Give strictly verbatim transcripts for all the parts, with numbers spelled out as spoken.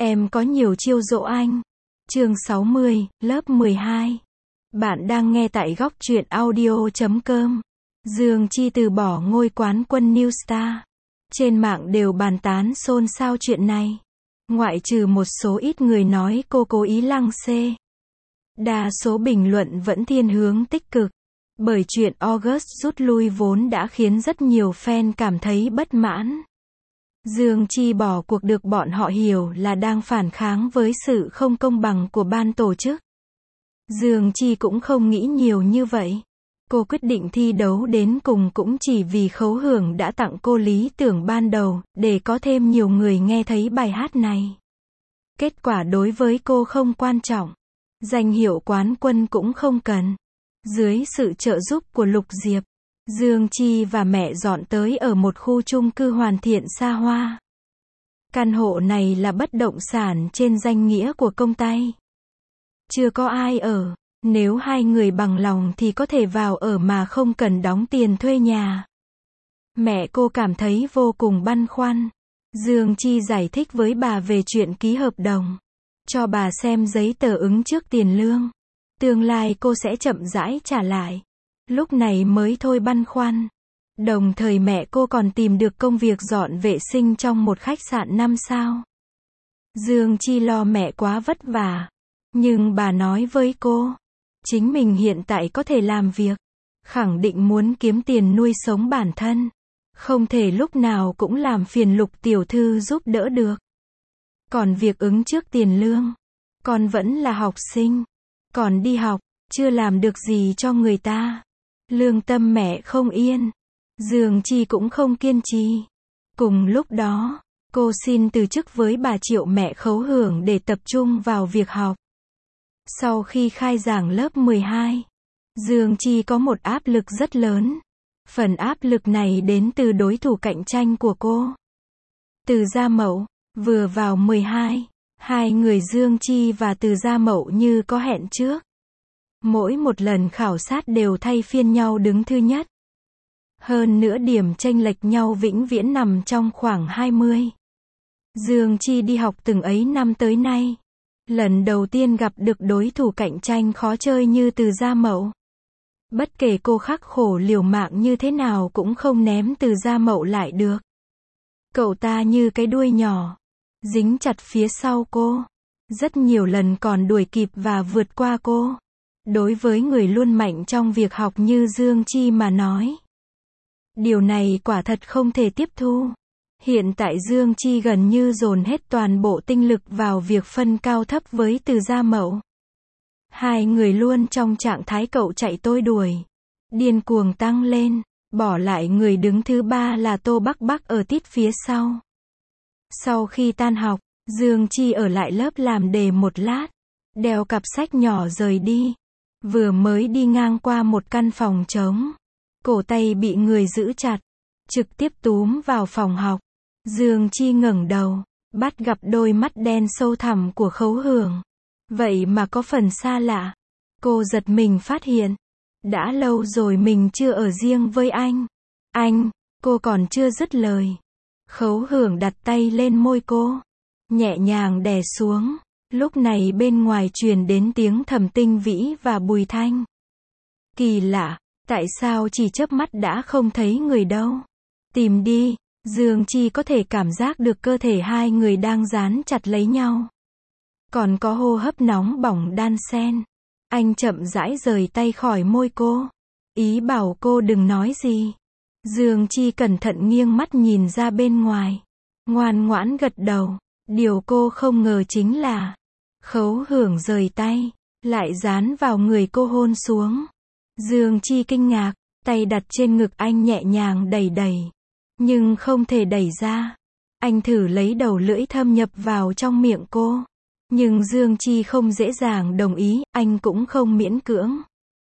Em có nhiều chiêu dỗ anh. Chương sáu mươi, lớp mười hai. Bạn đang nghe tại góc truyện audio chấm com. Dương Chi từ bỏ ngôi quán quân New Star. Trên mạng đều bàn tán xôn xao chuyện này. Ngoại trừ một số ít người nói cô cố ý lăng xê. Đa số bình luận vẫn thiên hướng tích cực. Bởi chuyện August rút lui vốn đã khiến rất nhiều fan cảm thấy bất mãn. Dương Chi bỏ cuộc được bọn họ hiểu là đang phản kháng với sự không công bằng của ban tổ chức. Dương Chi cũng không nghĩ nhiều như vậy. Cô quyết định thi đấu đến cùng cũng chỉ vì Khấu Hưởng đã tặng cô lý tưởng ban đầu, để có thêm nhiều người nghe thấy bài hát này. Kết quả đối với cô không quan trọng. Danh hiệu quán quân cũng không cần. Dưới sự trợ giúp của Lục Diệp, Dương Chi và mẹ dọn tới ở một khu chung cư hoàn thiện xa hoa. Căn hộ này là bất động sản trên danh nghĩa của công ty. Chưa có ai ở, nếu hai người bằng lòng thì có thể vào ở mà không cần đóng tiền thuê nhà. Mẹ cô cảm thấy vô cùng băn khoăn. Dương Chi giải thích với bà về chuyện ký hợp đồng, cho bà xem giấy tờ ứng trước tiền lương. Tương lai cô sẽ chậm rãi trả lại. Lúc này mới thôi băn khoăn. Đồng thời mẹ cô còn tìm được công việc dọn vệ sinh trong một khách sạn năm sao. Dương Chi lo mẹ quá vất vả. Nhưng bà nói với cô, chính mình hiện tại có thể làm việc. Khẳng định muốn kiếm tiền nuôi sống bản thân. Không thể lúc nào cũng làm phiền Lục tiểu thư giúp đỡ được. Còn việc ứng trước tiền lương, con vẫn là học sinh. Còn đi học, chưa làm được gì cho người ta. Lương tâm mẹ không yên. Dương Chi cũng không kiên trì. Cùng lúc đó, cô xin từ chức với bà Triệu mẹ Khấu Hưởng để tập trung vào việc học. Sau khi khai giảng lớp mười hai, Dương Chi có một áp lực rất lớn. Phần áp lực này đến từ đối thủ cạnh tranh của cô. Từ Gia Mậu, vừa vào mười hai, hai người Dương Chi và Từ Gia Mậu như có hẹn trước. Mỗi một lần khảo sát đều thay phiên nhau đứng thứ nhất. Hơn nữa điểm chênh lệch nhau vĩnh viễn nằm trong khoảng hai mươi. Dương Chi đi học từng ấy năm tới nay. Lần đầu tiên gặp được đối thủ cạnh tranh khó chơi như Từ Gia Mậu. Bất kể cô khắc khổ liều mạng như thế nào cũng không ném Từ Gia Mậu lại được. Cậu ta như cái đuôi nhỏ, dính chặt phía sau cô. Rất nhiều lần còn đuổi kịp và vượt qua cô. Đối với người luôn mạnh trong việc học như Dương Chi mà nói, điều này quả thật không thể tiếp thu. Hiện tại Dương Chi gần như dồn hết toàn bộ tinh lực vào việc phân cao thấp với Từ Gia Mậu. Hai người luôn trong trạng thái cậu chạy tôi đuổi, điên cuồng tăng lên, bỏ lại người đứng thứ ba là Tô Bắc Bắc ở tít phía sau. Sau khi tan học, Dương Chi ở lại lớp làm đề một lát, đeo cặp sách nhỏ rời đi. Vừa mới đi ngang qua một căn phòng trống, cổ tay bị người giữ chặt, trực tiếp túm vào phòng học. Dương Chi ngẩng đầu, bắt gặp đôi mắt đen sâu thẳm của Khấu Hưởng. Vậy mà có phần xa lạ. Cô giật mình phát hiện, đã lâu rồi mình chưa ở riêng với anh. Anh, cô còn chưa dứt lời. Khấu Hưởng đặt tay lên môi cô, nhẹ nhàng đè xuống. Lúc này bên ngoài truyền đến tiếng Thẩm Tinh Vĩ và Bùi Thanh. Kỳ lạ, tại sao chỉ chớp mắt đã không thấy người đâu? Tìm đi. Dương Chi có thể cảm giác được cơ thể hai người đang dán chặt lấy nhau. Còn có hô hấp nóng bỏng đan xen. Anh chậm rãi rời tay khỏi môi cô. Ý bảo cô đừng nói gì. Dương Chi cẩn thận nghiêng mắt nhìn ra bên ngoài. Ngoan ngoãn gật đầu. Điều cô không ngờ chính là Khấu Hưởng rời tay, lại dán vào người cô hôn xuống. Dương Chi kinh ngạc, tay đặt trên ngực anh nhẹ nhàng đẩy đẩy. Nhưng không thể đẩy ra. Anh thử lấy đầu lưỡi thâm nhập vào trong miệng cô. Nhưng Dương Chi không dễ dàng đồng ý, anh cũng không miễn cưỡng.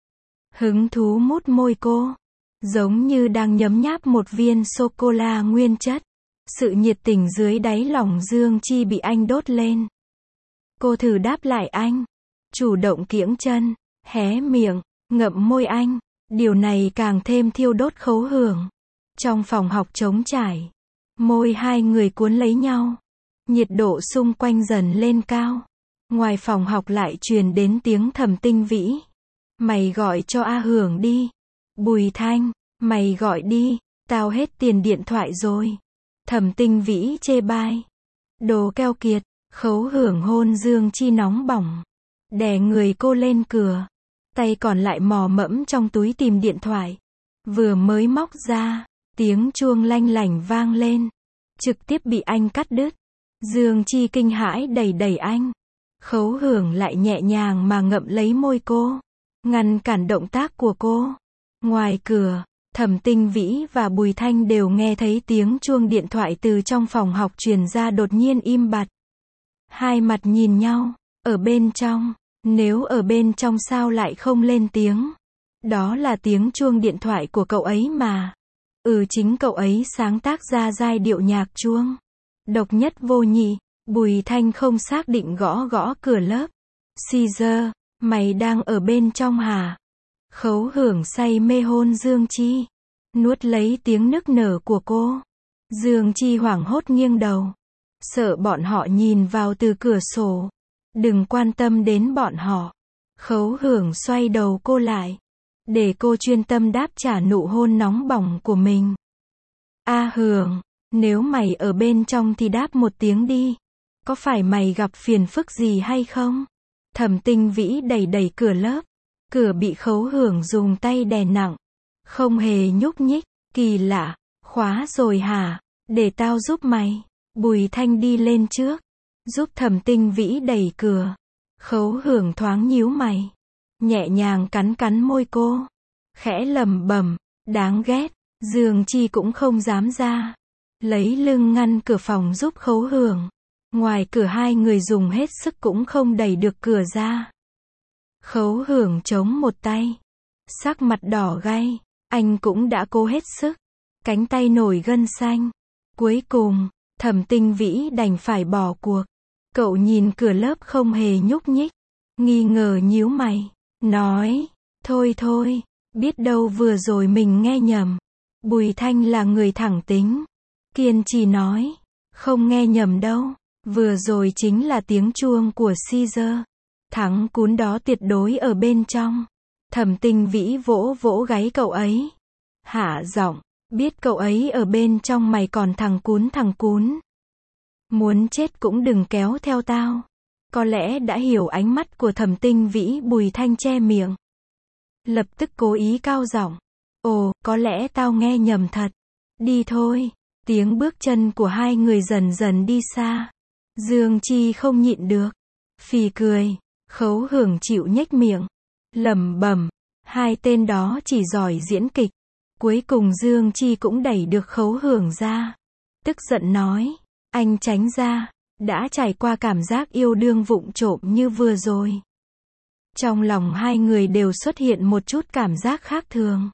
Hứng thú mút môi cô, giống như đang nhấm nháp một viên sô-cô-la nguyên chất. Sự nhiệt tình dưới đáy lòng Dương Chi bị anh đốt lên. Cô thử đáp lại anh, chủ động kiễng chân, hé miệng, ngậm môi anh. Điều này càng thêm thiêu đốt Khấu Hưởng. Trong phòng học trống trải, môi hai người cuốn lấy nhau. Nhiệt độ xung quanh dần lên cao. Ngoài phòng học lại truyền đến tiếng Thẩm Tinh Vĩ. Mày gọi cho A Hưởng đi. Bùi Thanh, mày gọi đi, tao hết tiền điện thoại rồi. Thẩm Tinh Vĩ chê bai. Đồ keo kiệt. Khấu Hưởng hôn Dương Chi nóng bỏng. Đè người cô lên cửa. Tay còn lại mò mẫm trong túi tìm điện thoại. Vừa mới móc ra, tiếng chuông lanh lảnh vang lên. Trực tiếp bị anh cắt đứt. Dương Chi kinh hãi đẩy đẩy anh. Khấu Hưởng lại nhẹ nhàng mà ngậm lấy môi cô, ngăn cản động tác của cô. Ngoài cửa, Thẩm Tinh Vĩ và Bùi Thanh đều nghe thấy tiếng chuông điện thoại từ trong phòng học truyền ra đột nhiên im bặt. Hai mặt nhìn nhau, ở bên trong, nếu ở bên trong sao lại không lên tiếng? Đó là tiếng chuông điện thoại của cậu ấy mà. Ừ, chính cậu ấy sáng tác ra giai điệu nhạc chuông. Độc nhất vô nhị. Bùi Thanh không xác định gõ gõ cửa lớp. Caesar, mày đang ở bên trong hả? Khấu Hưởng say mê hôn Dương Chi. Nuốt lấy tiếng nức nở của cô. Dương Chi hoảng hốt nghiêng đầu. Sợ bọn họ nhìn vào từ cửa sổ. Đừng quan tâm đến bọn họ. Khấu Hưởng xoay đầu cô lại. Để cô chuyên tâm đáp trả nụ hôn nóng bỏng của mình. A Hưởng, nếu mày ở bên trong thì đáp một tiếng đi. Có phải mày gặp phiền phức gì hay không? Thẩm Tinh Vĩ đẩy đẩy cửa lớp. Cửa bị Khấu Hưởng dùng tay đè nặng. Không hề nhúc nhích. Kỳ lạ. Khóa rồi hả? Để tao giúp mày. Bùi Thanh đi lên trước. Giúp Thẩm Tinh Vĩ đẩy cửa. Khấu Hưởng thoáng nhíu mày. Nhẹ nhàng cắn cắn môi cô. Khẽ lẩm bẩm. Đáng ghét. Dương Chi cũng không dám ra. Lấy lưng ngăn cửa phòng giúp Khấu Hưởng. Ngoài cửa hai người dùng hết sức cũng không đẩy được cửa ra. Khấu Hưởng chống một tay. Sắc mặt đỏ gay. Anh cũng đã cố hết sức. Cánh tay nổi gân xanh. Cuối cùng, Thẩm Tinh Vĩ đành phải bỏ cuộc. Cậu nhìn cửa lớp không hề nhúc nhích. Nghi ngờ nhíu mày. Nói. Thôi thôi. Biết đâu vừa rồi mình nghe nhầm. Bùi Thanh là người thẳng tính. Kiên trì nói. Không nghe nhầm đâu. Vừa rồi chính là tiếng chuông của Caesar. Thắng cún đó tuyệt đối ở bên trong. Thẩm Tinh Vĩ vỗ vỗ gáy cậu ấy. Hạ giọng. Biết cậu ấy ở bên trong mày còn thằng cún thằng cún. Muốn chết cũng đừng kéo theo tao. Có lẽ đã hiểu ánh mắt của Thẩm Tinh Vĩ. Bùi Thanh che miệng. Lập tức cố ý cao giọng. Ồ, có lẽ tao nghe nhầm thật. Đi thôi. Tiếng bước chân của hai người dần dần đi xa. Dương Chi không nhịn được. Phì cười. Khấu Hưởng chịu nhếch miệng. Lẩm bẩm. Hai tên đó chỉ giỏi diễn kịch. Cuối cùng Dương Chi cũng đẩy được Khấu Hưởng ra. Tức giận nói. Anh tránh ra. Đã trải qua cảm giác yêu đương vụng trộm như vừa rồi. Trong lòng hai người đều xuất hiện một chút cảm giác khác thường.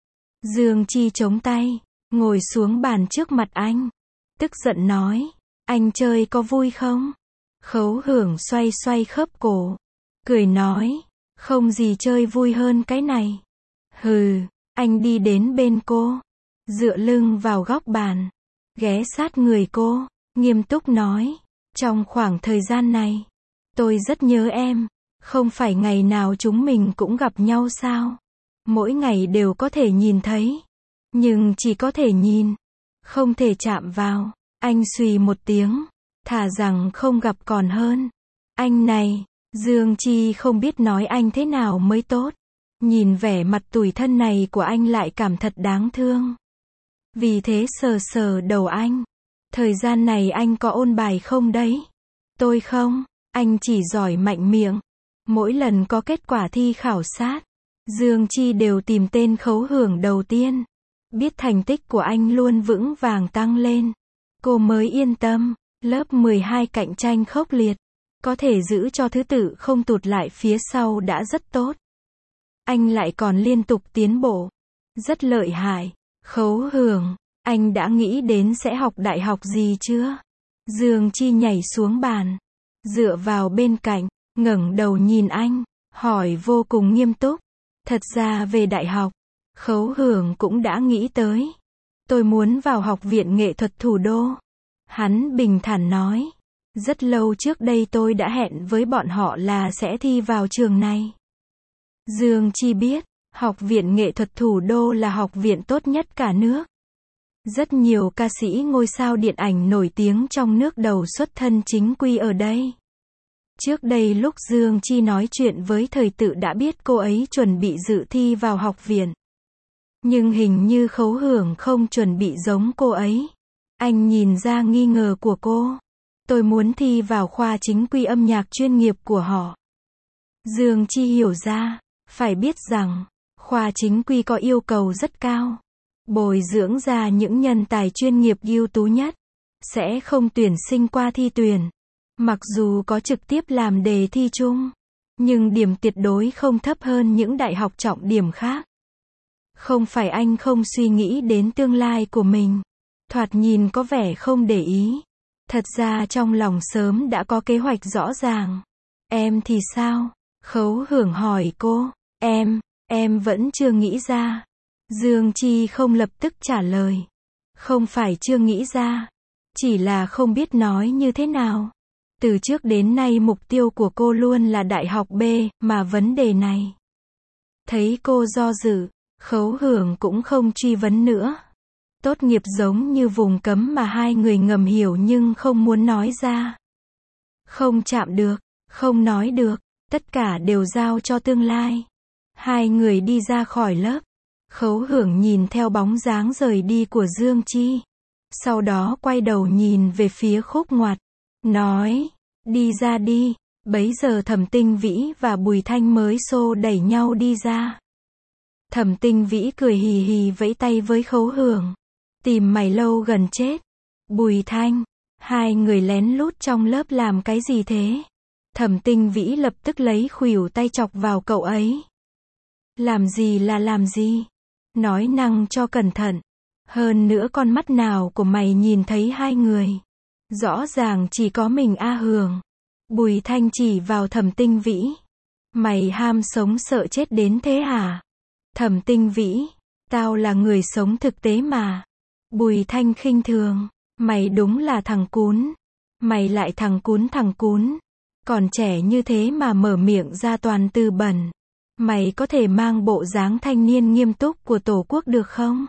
Dương Chi chống tay. Ngồi xuống bàn trước mặt anh. Tức giận nói. Anh chơi có vui không? Khấu Hưởng xoay xoay khớp cổ. Cười nói. Không gì chơi vui hơn cái này. Hừ. Anh đi đến bên cô. Dựa lưng vào góc bàn. Ghé sát người cô. Nghiêm túc nói. Trong khoảng thời gian này. Tôi rất nhớ em. Không phải ngày nào chúng mình cũng gặp nhau sao? Mỗi ngày đều có thể nhìn thấy. Nhưng chỉ có thể nhìn. Không thể chạm vào. Anh xùy một tiếng. Thà rằng không gặp còn hơn. Anh này. Dương Chi không biết nói anh thế nào mới tốt. Nhìn vẻ mặt tủi thân này của anh lại cảm thật đáng thương. Vì thế sờ sờ đầu anh. Thời gian này anh có ôn bài không đấy? Tôi không. Anh chỉ giỏi mạnh miệng. Mỗi lần có kết quả thi khảo sát, Dương Chi đều tìm tên Khấu Hưởng đầu tiên. Biết thành tích của anh luôn vững vàng tăng lên. Cô mới yên tâm. Lớp mười hai cạnh tranh khốc liệt. Có thể giữ cho thứ tự không tụt lại phía sau đã rất tốt. Anh lại còn liên tục tiến bộ. Rất lợi hại. Khấu Hưởng, anh đã nghĩ đến sẽ học đại học gì chưa? Dương Chi nhảy xuống bàn. Dựa vào bên cạnh, ngẩng đầu nhìn anh. Hỏi vô cùng nghiêm túc. Thật ra về đại học, Khấu Hưởng cũng đã nghĩ tới. Tôi muốn vào Học viện Nghệ thuật Thủ đô. Hắn bình thản nói. Rất lâu trước đây tôi đã hẹn với bọn họ là sẽ thi vào trường này. Dương Chi biết, Học viện Nghệ thuật Thủ đô là học viện tốt nhất cả nước. Rất nhiều ca sĩ ngôi sao điện ảnh nổi tiếng trong nước đầu xuất thân chính quy ở đây. Trước đây lúc Dương Chi nói chuyện với Thời Tự đã biết cô ấy chuẩn bị dự thi vào học viện. Nhưng hình như Khấu Hưởng không chuẩn bị giống cô ấy. Anh nhìn ra nghi ngờ của cô. Tôi muốn thi vào khoa chính quy âm nhạc chuyên nghiệp của họ. Dương Chi hiểu ra, phải biết rằng, khoa chính quy có yêu cầu rất cao. Bồi dưỡng ra những nhân tài chuyên nghiệp ưu tú nhất. Sẽ không tuyển sinh qua thi tuyển. Mặc dù có trực tiếp làm đề thi chung. Nhưng điểm tuyệt đối không thấp hơn những đại học trọng điểm khác. Không phải anh không suy nghĩ đến tương lai của mình. Thoạt nhìn có vẻ không để ý. Thật ra trong lòng sớm đã có kế hoạch rõ ràng. Em thì sao? Khấu Hưởng hỏi cô. Em, em vẫn chưa nghĩ ra. Dương Chi không lập tức trả lời. Không phải chưa nghĩ ra. Chỉ là không biết nói như thế nào. Từ trước đến nay mục tiêu của cô luôn là đại học B, mà vấn đề này. Thấy cô do dự, Khấu Hưởng cũng không truy vấn nữa. Tốt nghiệp giống như vùng cấm mà hai người ngầm hiểu nhưng không muốn nói ra. Không chạm được, không nói được, tất cả đều giao cho tương lai. Hai người đi ra khỏi lớp. Khấu Hưởng nhìn theo bóng dáng rời đi của Dương Chi. Sau đó quay đầu nhìn về phía Khúc Ngoặt. Nói, đi ra đi. Bấy giờ Thẩm Tinh Vĩ và Bùi Thanh mới xô đẩy nhau đi ra. Thẩm Tinh Vĩ cười hì hì vẫy tay với Khấu Hưởng. Tìm mày lâu gần chết. Bùi Thanh, hai người lén lút trong lớp làm cái gì thế? Thẩm Tinh Vĩ lập tức lấy khuỷu tay chọc vào cậu ấy. Làm gì là làm gì? Nói năng cho cẩn thận. Hơn nữa con mắt nào của mày nhìn thấy hai người? Rõ ràng chỉ có mình A Hường. Bùi Thanh chỉ vào Thẩm Tinh Vĩ. Mày ham sống sợ chết đến thế hả? Thẩm Tinh Vĩ, tao là người sống thực tế mà. Bùi Thanh khinh thường. Mày đúng là thằng cún. Mày lại thằng cún thằng cún. Còn trẻ như thế mà mở miệng ra toàn từ bẩn. Mày có thể mang bộ dáng thanh niên nghiêm túc của Tổ quốc được không?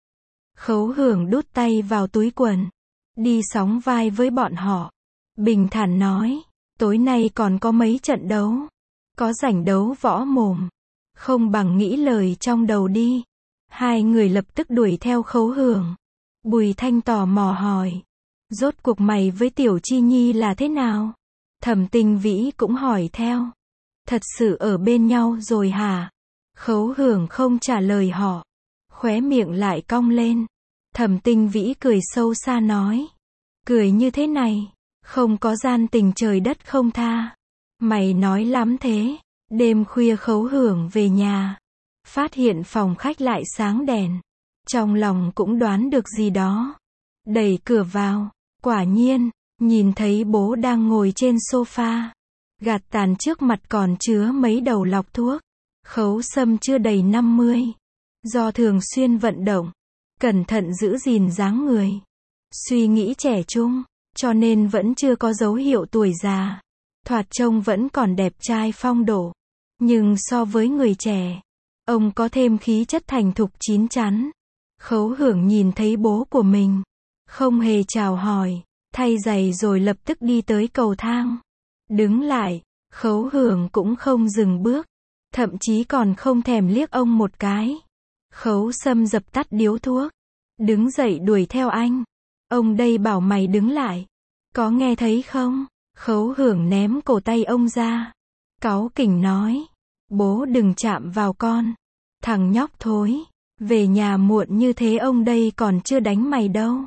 Khấu Hưởng đút tay vào túi quần. Đi sóng vai với bọn họ. Bình thản nói. Tối nay còn có mấy trận đấu. Có rảnh đấu võ mồm. Không bằng nghĩ lời trong đầu đi. Hai người lập tức đuổi theo Khấu Hưởng. Bùi Thanh tò mò hỏi. Rốt cuộc mày với Tiểu Chi Nhi là thế nào? Thẩm Tinh Vĩ cũng hỏi theo. Thật sự ở bên nhau rồi hả? Khấu Hưởng không trả lời họ. Khóe miệng lại cong lên. Thẩm Tinh Vĩ cười sâu xa nói. Cười như thế này. Không có gian tình trời đất không tha. Mày nói lắm thế. Đêm khuya Khấu Hưởng về nhà. Phát hiện phòng khách lại sáng đèn. Trong lòng cũng đoán được gì đó. Đẩy cửa vào. Quả nhiên, nhìn thấy bố đang ngồi trên sofa. Gạt tàn trước mặt còn chứa mấy đầu lọc thuốc. Khấu Sâm chưa đầy năm mươi. Do thường xuyên vận động. Cẩn thận giữ gìn dáng người. Suy nghĩ trẻ trung. Cho nên vẫn chưa có dấu hiệu tuổi già. Thoạt trông vẫn còn đẹp trai phong độ. Nhưng so với người trẻ, ông có thêm khí chất thành thục chín chắn. Khấu Hưởng nhìn thấy bố của mình. Không hề chào hỏi. Thay giày rồi lập tức đi tới cầu thang. Đứng lại. Khấu Hưởng cũng không dừng bước. Thậm chí còn không thèm liếc ông một cái. Khấu Sâm dập tắt điếu thuốc. Đứng dậy đuổi theo anh. Ông đây bảo mày đứng lại. Có nghe thấy không? Khấu Hưởng ném cổ tay ông ra. Cáu kỉnh nói. Bố đừng chạm vào con. Thằng nhóc thối. Về nhà muộn như thế ông đây còn chưa đánh mày đâu.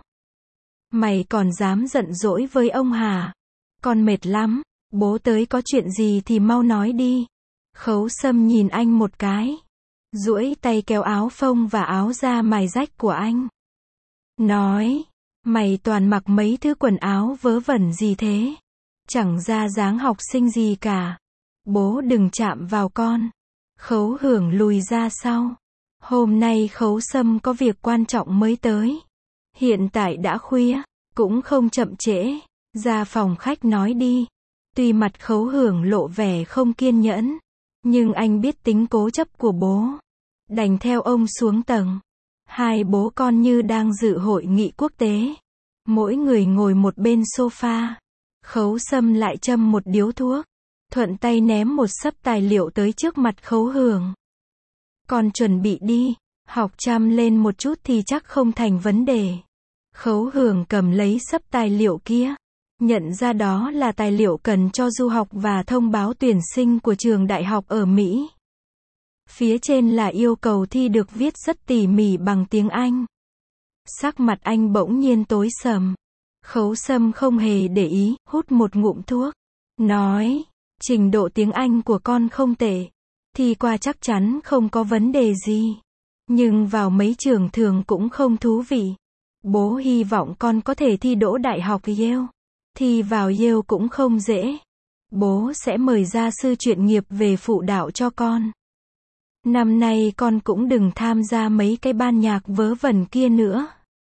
Mày còn dám giận dỗi với ông hả? Con mệt lắm. Bố tới có chuyện gì thì mau nói đi. Khấu Sâm nhìn anh một cái. Duỗi tay kéo áo phông và áo da mài rách của anh. Nói. Mày toàn mặc mấy thứ quần áo vớ vẩn gì thế? Chẳng ra dáng học sinh gì cả. Bố đừng chạm vào con. Khấu Hưởng lùi ra sau. Hôm nay Khấu Sâm có việc quan trọng mới tới. Hiện tại đã khuya. Cũng không chậm trễ. Ra phòng khách nói đi. Tuy mặt Khấu Hưởng lộ vẻ không kiên nhẫn, nhưng anh biết tính cố chấp của bố. Đành theo ông xuống tầng. Hai bố con như đang dự hội nghị quốc tế. Mỗi người ngồi một bên sofa. Khấu Sâm lại châm một điếu thuốc. Thuận tay ném một xấp tài liệu tới trước mặt Khấu Hưởng. Con chuẩn bị đi. Học chăm lên một chút thì chắc không thành vấn đề. Khấu Hưởng cầm lấy xấp tài liệu kia. Nhận ra đó là tài liệu cần cho du học và thông báo tuyển sinh của trường đại học ở Mỹ. Phía trên là yêu cầu thi được viết rất tỉ mỉ bằng tiếng Anh. Sắc mặt anh bỗng nhiên tối sầm. Khấu Sâm không hề để ý, hút một ngụm thuốc. Nói, trình độ tiếng Anh của con không tệ. Thi qua chắc chắn không có vấn đề gì. Nhưng vào mấy trường thường cũng không thú vị. Bố hy vọng con có thể thi đỗ đại học Yale. Thi vào Yale cũng không dễ. Bố sẽ mời gia sư chuyên nghiệp về phụ đạo cho con. Năm nay con cũng đừng tham gia mấy cái ban nhạc vớ vẩn kia nữa.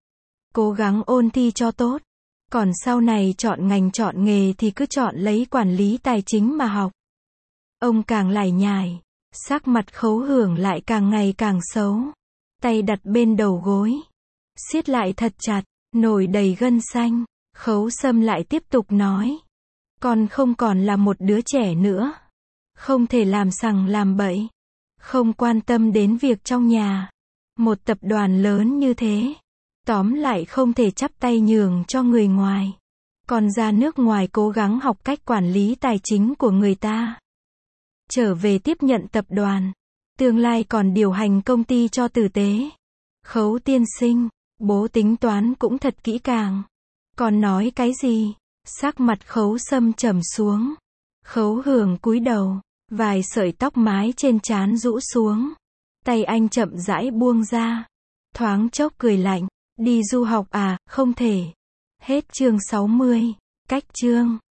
Cố gắng ôn thi cho tốt. Còn sau này chọn ngành chọn nghề thì cứ chọn lấy quản lý tài chính mà học. Ông càng lải nhải. Sắc mặt Khấu Hưởng lại càng ngày càng xấu. Tay đặt bên đầu gối. Siết lại thật chặt, nổi đầy gân xanh. Khấu Sâm lại tiếp tục nói. Con không còn là một đứa trẻ nữa. Không thể làm sằng làm bậy. Không quan tâm đến việc trong nhà. Một tập đoàn lớn như thế. Tóm lại không thể chắp tay nhường cho người ngoài. Còn ra nước ngoài cố gắng học cách quản lý tài chính của người ta. Trở về tiếp nhận tập đoàn. Tương lai còn điều hành công ty cho tử tế. Khấu tiên sinh, bố tính toán cũng thật kỹ càng. Còn nói cái gì? Sắc mặt Khấu Sâm trầm xuống. Khấu Hưởng cúi đầu. Vài sợi tóc mái trên trán rũ xuống. Tay anh chậm rãi buông ra. Thoáng chốc cười lạnh. Đi du học à, không thể. Hết chương sáu mươi. Cách chương.